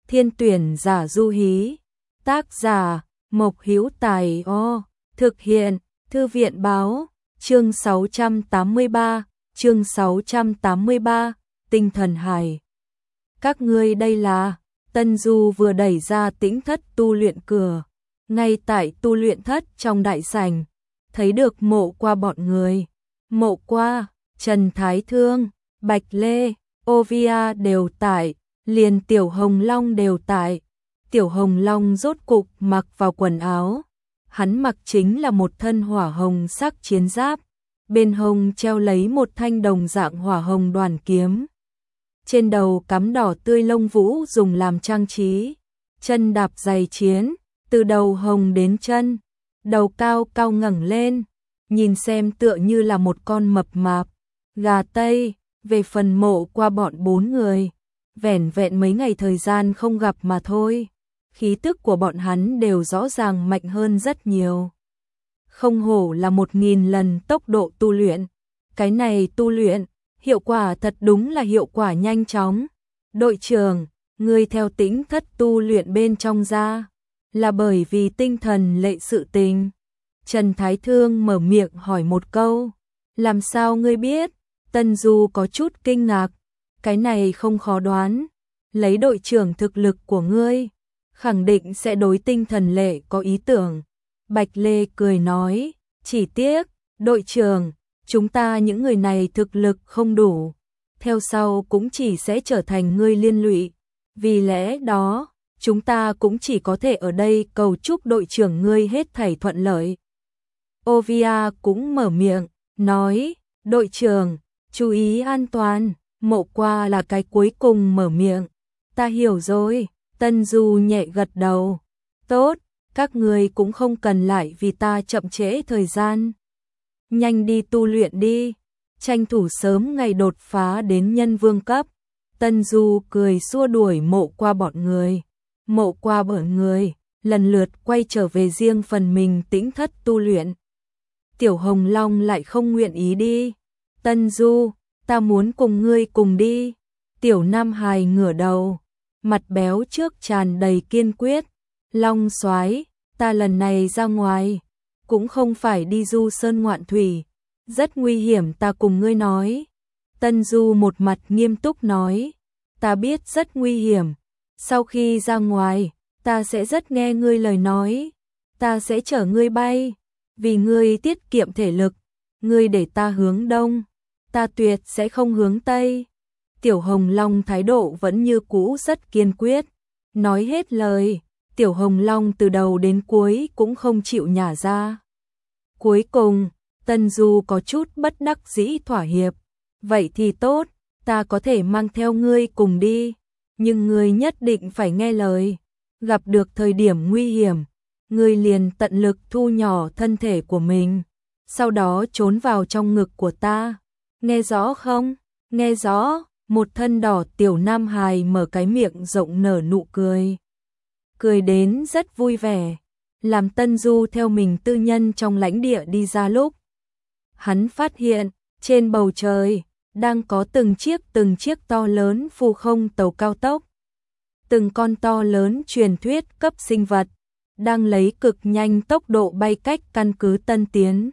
Thiên tuyển giả du hí. Tác giả Mộc Hữu Tài. Thực hiện Thư viện báo. Chương 683, Tinh thần hải. Các ngươi đây là. Tân Du vừa đẩy ra tĩnh thất tu luyện cửa. Ngay tại tu luyện thất trong đại sảnh, thấy được Mộ Qua bọn người. Mộ Qua, Trần Thái Thương, Bạch Lê, Ovia đều tại, liền Tiểu Hồng Long đều tại. Tiểu Hồng Long rốt cục mặc vào quần áo. Hắn mặc chính là một thân hỏa hồng sắc chiến giáp, bên hông treo lấy một thanh đồng dạng hỏa hồng đoàn kiếm. Trên đầu cắm đỏ tươi lông vũ dùng làm trang trí, chân đạp giày chiến, từ đầu hồng đến chân, đầu cao cao ngẩng lên, nhìn xem tựa như là một con mập mạp gà Tây. Về phần Mộ Qua bọn 4 người, vẻn vẹn mấy ngày thời gian không gặp mà thôi, khí tức của bọn hắn đều rõ ràng mạnh hơn rất nhiều. Không hổ là 1000 lần tốc độ tu luyện. Cái này tu luyện, hiệu quả thật đúng là hiệu quả nhanh chóng. Đội trưởng, ngươi theo tĩnh thất tu luyện bên trong ra, là bởi vì tinh thần lệ sự tình. Trần Thái Thương mở miệng hỏi một câu. Làm sao ngươi biết? Tân Du có chút kinh ngạc. Cái này không khó đoán. Lấy đội trưởng thực lực của ngươi, khẳng định sẽ đối tinh thần lệ có ý tưởng. Bạch Lê cười nói, chỉ tiếc, đội trưởng, chúng ta những người này thực lực không đủ, theo sau cũng chỉ sẽ trở thành ngươi liên lụy. Vì lẽ đó, chúng ta cũng chỉ có thể ở đây cầu chúc đội trưởng ngươi hết thảy thuận lợi. Ovia cũng mở miệng, nói, đội trưởng, chú ý an toàn. Mộ Qua là cái cuối cùng mở miệng. Ta hiểu rồi. Tân Du nhẹ gật đầu. Tốt, các người cũng không cần lại vì ta chậm trễ thời gian. Nhanh đi tu luyện đi, tranh thủ sớm ngày đột phá đến nhân vương cấp. Tân Du cười xua đuổi Mộ Qua bọn người. Mộ Qua bọn người lần lượt quay trở về riêng phần mình tĩnh thất tu luyện. Tiểu Hồng Long lại không nguyện ý đi. Tân Du, ta muốn cùng ngươi cùng đi. Tiểu Nam Hài ngửa đầu, mặt béo trước tràn đầy kiên quyết. Long soái, ta lần này ra ngoài, cũng không phải đi du sơn ngoạn thủy, rất nguy hiểm, ta cùng ngươi nói. Tân Du một mặt nghiêm túc nói, ta biết rất nguy hiểm, sau khi ra ngoài, ta sẽ rất nghe ngươi lời nói, ta sẽ chở ngươi bay, vì ngươi tiết kiệm thể lực, ngươi để ta hướng đông, ta tuyệt sẽ không hướng tây. Tiểu Hồng Long thái độ vẫn như cũ rất kiên quyết, nói hết lời, Tiểu Hồng Long từ đầu đến cuối cũng không chịu nhả ra. Cuối cùng, Tân Du có chút bất đắc dĩ thỏa hiệp, vậy thì tốt, ta có thể mang theo ngươi cùng đi, nhưng ngươi nhất định phải nghe lời, gặp được thời điểm nguy hiểm, ngươi liền tận lực thu nhỏ thân thể của mình, sau đó trốn vào trong ngực của ta, nghe rõ không? Nghe rõ. Một thân đỏ Tiểu Nam Hài mở cái miệng rộng nở nụ cười. Cười đến rất vui vẻ. Làm Tân Du theo mình tư nhân trong lãnh địa đi ra lúc, hắn phát hiện, trên bầu trời, đang có từng chiếc to lớn phù không tàu cao tốc. Từng con to lớn truyền thuyết cấp sinh vật, đang lấy cực nhanh tốc độ bay cách căn cứ Tân Tiến.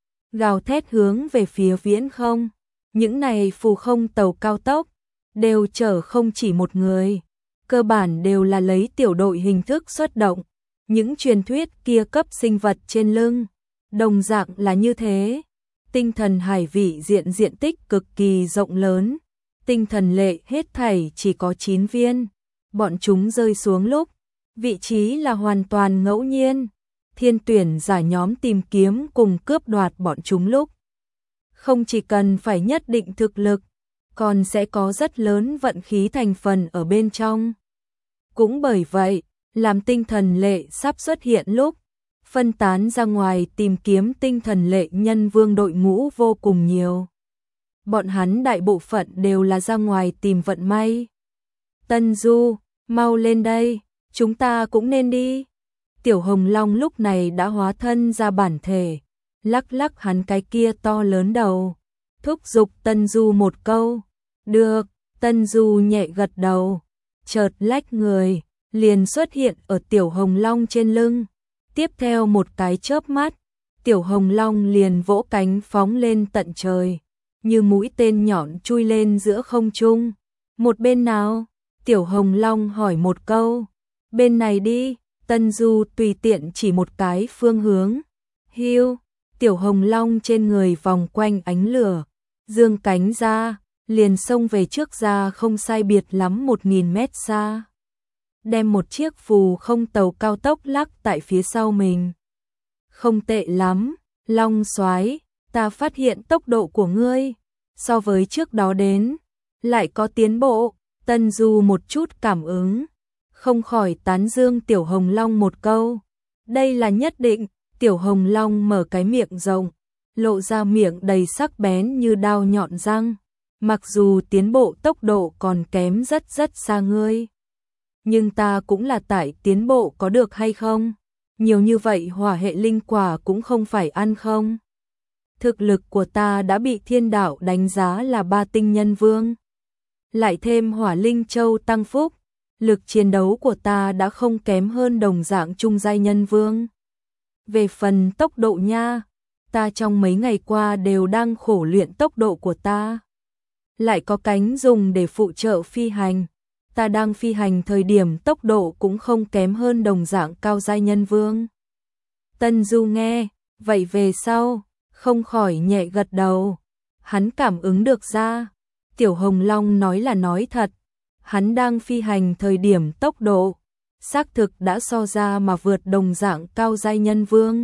Gào thét hướng về phía viễn không. Những này phù không tàu cao tốc, đều chở không chỉ một người, cơ bản đều là lấy tiểu đội hình thức xuất động. Những truyền thuyết kia cấp sinh vật trên lưng, đồng dạng là như thế. Tinh thần hải vị diện tích cực kỳ rộng lớn, tinh thần lệ hết thảy chỉ có 9 viên. Bọn chúng rơi xuống lúc, vị trí là hoàn toàn ngẫu nhiên. Thiên tuyển giả nhóm tìm kiếm cùng cướp đoạt bọn chúng lúc, không chỉ cần phải nhất định thực lực, còn sẽ có rất lớn vận khí thành phần ở bên trong. Cũng bởi vậy, làm tinh thần lệ sắp xuất hiện lúc, phân tán ra ngoài tìm kiếm tinh thần lệ nhân vương đội ngũ vô cùng nhiều. Bọn hắn đại bộ phận đều là ra ngoài tìm vận may. Tân Du, mau lên đây, chúng ta cũng nên đi. Tiểu Hồng Long lúc này đã hóa thân ra bản thể, lắc lắc hắn cái kia to lớn đầu, thúc giục Tân Du một câu. Được, Tân Du nhẹ gật đầu. chợt lách người, liền xuất hiện ở Tiểu Hồng Long trên lưng. Tiếp theo một cái chớp mắt, Tiểu Hồng Long liền vỗ cánh phóng lên tận trời, như mũi tên nhọn chui lên giữa không trung. Một bên nào? Tiểu Hồng Long hỏi một câu. Bên này đi, Tân Du tùy tiện chỉ một cái phương hướng. Hiu, Tiểu Hồng Long trên người vòng quanh ánh lửa, dương cánh ra, liền xông về trước ra không sai biệt lắm 1000 mét xa. Đem một chiếc phù không tàu cao tốc lắc tại phía sau mình. Không tệ lắm, Long Soái, ta phát hiện tốc độ của ngươi so với trước đó đến lại có tiến bộ. Tân Du một chút cảm ứng, không khỏi tán dương Tiểu Hồng Long một câu. Đây là nhất định. Tiểu Hồng Long mở cái miệng rộng, lộ ra miệng đầy sắc bén như đao nhọn răng. Mặc dù tiến bộ tốc độ còn kém rất rất xa ngươi, nhưng ta cũng là tại tiến bộ có được hay không? Nhiều như vậy hỏa hệ linh quả cũng không phải ăn không. Thực lực của ta đã bị thiên đạo đánh giá là 3 tinh nhân vương. Lại thêm hỏa linh châu tăng phúc, lực chiến đấu của ta đã không kém hơn đồng dạng trung giai nhân vương. Về phần tốc độ nha, ta trong mấy ngày qua đều đang khổ luyện tốc độ của ta. Lại có cánh dùng để phụ trợ phi hành. Ta đang phi hành thời điểm tốc độ cũng không kém hơn đồng dạng cao giai nhân vương. Tân Du nghe, vậy về sau, không khỏi nhẹ gật đầu. Hắn cảm ứng được ra, Tiểu Hồng Long nói là nói thật. Hắn đang phi hành thời điểm tốc độ xác thực đã so ra mà vượt đồng dạng cao giai nhân vương.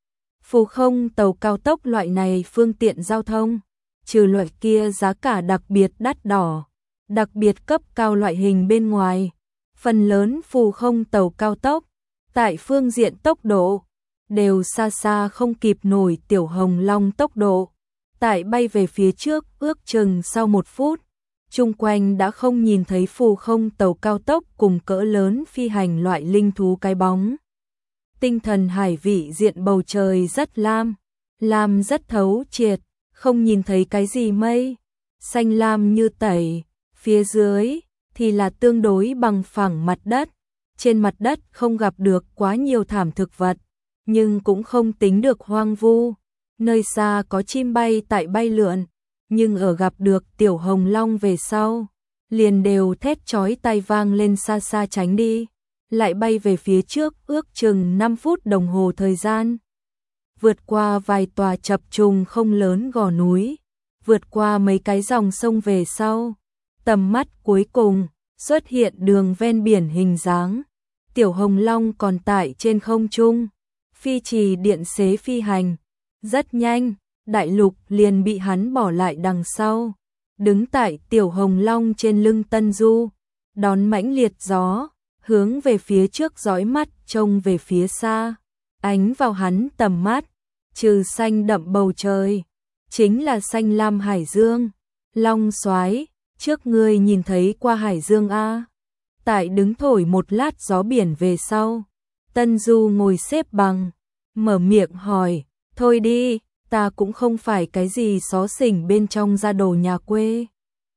Phù không tàu cao tốc loại này phương tiện giao thông, trừ loại kia giá cả đặc biệt đắt đỏ, đặc biệt cấp cao loại hình bên ngoài, phần lớn phù không tàu cao tốc, tại phương diện tốc độ, đều xa xa không kịp nổi Tiểu Hồng Long tốc độ. Tại bay về phía trước ước chừng sau 1 phút, chung quanh đã không nhìn thấy phù không tàu cao tốc cùng cỡ lớn phi hành loại linh thú cái bóng. Tinh thần hải vị diện bầu trời rất lam, lam rất thấu triệt, không nhìn thấy cái gì mây, xanh lam như tẩy, phía dưới thì là tương đối bằng phẳng mặt đất. Trên mặt đất không gặp được quá nhiều thảm thực vật, nhưng cũng không tính được hoang vu. Nơi xa có chim bay tại bay lượn, nhưng ở gặp được Tiểu Hồng Long về sau, liền đều thét chói tai vang lên xa xa tránh đi, lại bay về phía trước ước chừng 5 phút đồng hồ thời gian. Vượt qua vài tòa chập trùng không lớn gò núi, vượt qua mấy cái dòng sông về sau, tầm mắt cuối cùng xuất hiện đường ven biển hình dáng. Tiểu Hồng Long còn tại trên không trung, phi trì điện xế phi hành, rất nhanh. Đại Lục liền bị hắn bỏ lại đằng sau, đứng tại Tiểu Hồng Long trên lưng Tân Du, đón mãnh liệt gió, hướng về phía trước dõi mắt trông về phía xa, ánh vào hắn tầm mắt, trừ xanh đậm bầu trời, chính là xanh lam hải dương. Long Soái, trước ngươi nhìn thấy qua hải dương a? Tại đứng thổi một lát gió biển về sau, Tân Du ngồi xếp bằng, mở miệng hỏi, thôi đi. Ta cũng không phải cái gì xó xỉnh bên trong gia đồ nhà quê.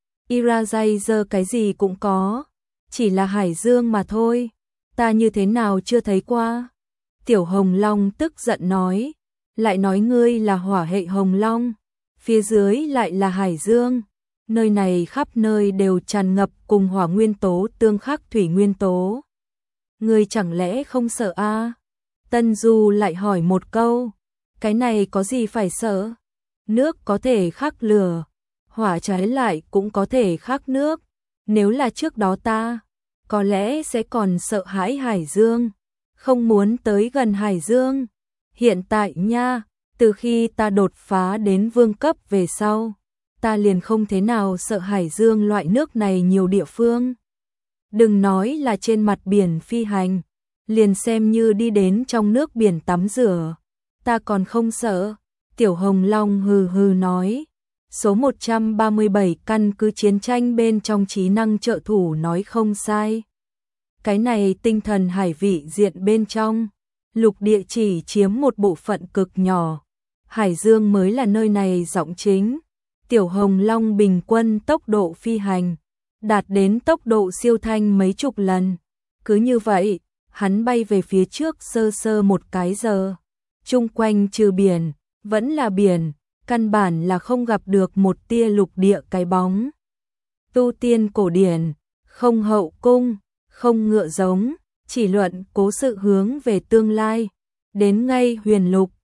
Irajazer cái gì cũng có, chỉ là hải dương mà thôi. Ta như thế nào chưa thấy qua? Tiểu Hồng Long tức giận nói, lại nói ngươi là hỏa hệ Hồng Long, phía dưới lại là hải dương. Nơi này khắp nơi đều tràn ngập cùng hỏa nguyên tố tương khắc thủy nguyên tố. Ngươi chẳng lẽ không sợ a? Tân Du lại hỏi một câu. Cái này có gì phải sợ? Nước có thể khắc lửa, hỏa trái lại cũng có thể khắc nước. Nếu là trước đó ta, có lẽ sẽ còn sợ hãi hải dương, không muốn tới gần hải dương. Hiện tại nha, từ khi ta đột phá đến vương cấp về sau, ta liền không thế nào sợ hải dương loại nước này nhiều địa phương. Đừng nói là trên mặt biển phi hành, liền xem như đi đến trong nước biển tắm rửa, ta còn không sợ. Tiểu Hồng Long hừ hừ nói. Số 137 căn cứ chiến tranh bên trong trí năng trợ thủ nói không sai. Cái này tinh thần hải vị diện bên trong, lục địa chỉ chiếm một bộ phận cực nhỏ. Hải dương mới là nơi này giọng chính. Tiểu Hồng Long bình quân tốc độ phi hành, đạt đến tốc độ siêu thanh mấy chục lần. Cứ như vậy, hắn bay về phía trước sơ sơ một cái giờ. Chung quanh trừ biển, vẫn là biển, căn bản là không gặp được một tia lục địa cái bóng. Tu tiên cổ điển, không hậu cung, không ngựa giống, chỉ luận cố sự hướng về tương lai. Đến ngay huyền lục,